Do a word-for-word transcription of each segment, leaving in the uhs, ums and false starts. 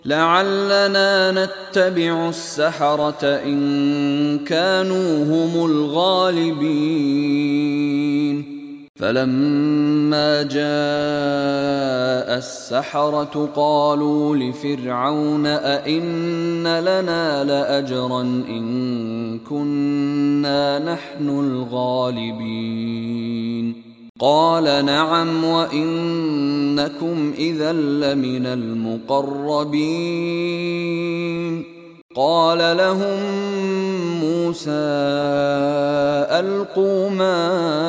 لعلنا نتبع السحرة إن كانوا هم الغالبين. فلما جاء السحرة قالوا لفرعون أئن لنا لأجرا إن كنا نحن الغالبين. قال نعم وإنكم إذا لمن المقربين. قال لهم موسى ألقوا ما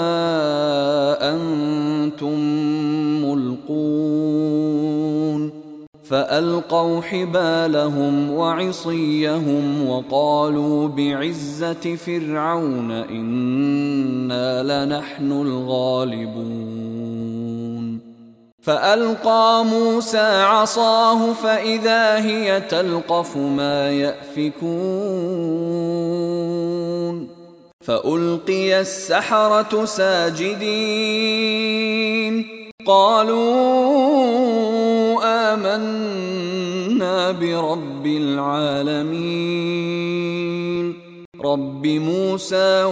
أنتم ملقون. فألقوا حبالهم وعصيهم وقالوا بعزة فرعون إنا لنحن الغالبون. فألقى موسى عصاه فإذا هي تلقف ما يأفكون. فألقي السحرة ساجدين قالوا آمنا برب العالمين رب موسى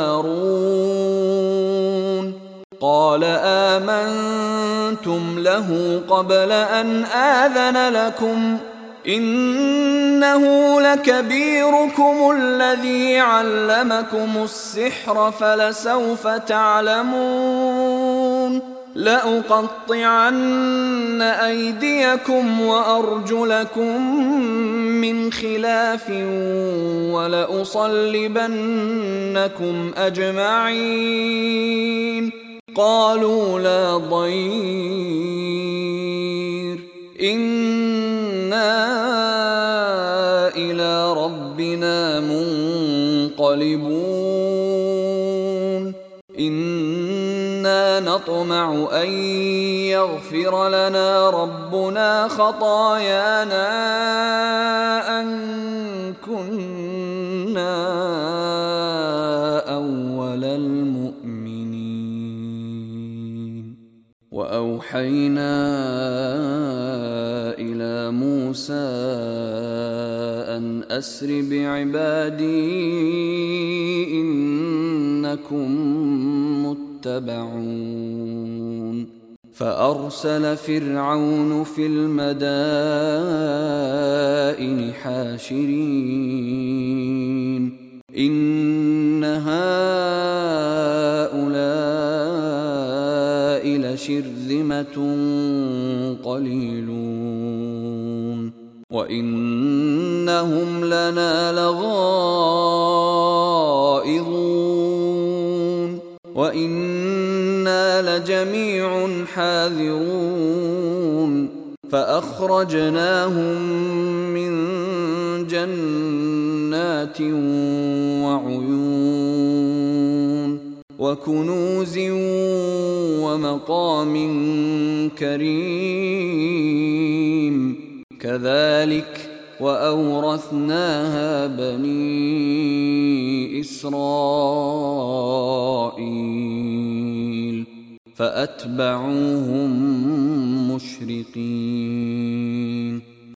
وهارون. قال آمنتم له قبل أن آذن لكم إنه لكبيركم الذي علمكم السحر فلسوف تعلمون. لأقطعن أيديكم وأرجلكم من خلاف ولأصلبنكم أجمعين. قالوا لا ضير إنا إلى ربنا منقلبون. إنا نطمع أن يغفر لنا ربنا خطايانا أن كنا أول المؤمنين. وأوحينا إلى موسى أن أسر بعبادي إنكم متبعون. فأرسل فرعون في المدائن حاشرين إن هؤلاء لشرذمة قليلون وإنهم لنا لغائظون وإنا لجميع حاذرون. فأخرجناهم من جنات وعيون وكنوز ومقام كريم. كذلك وأورثناها بني إسرائيل فأتبعوهم مشرقين.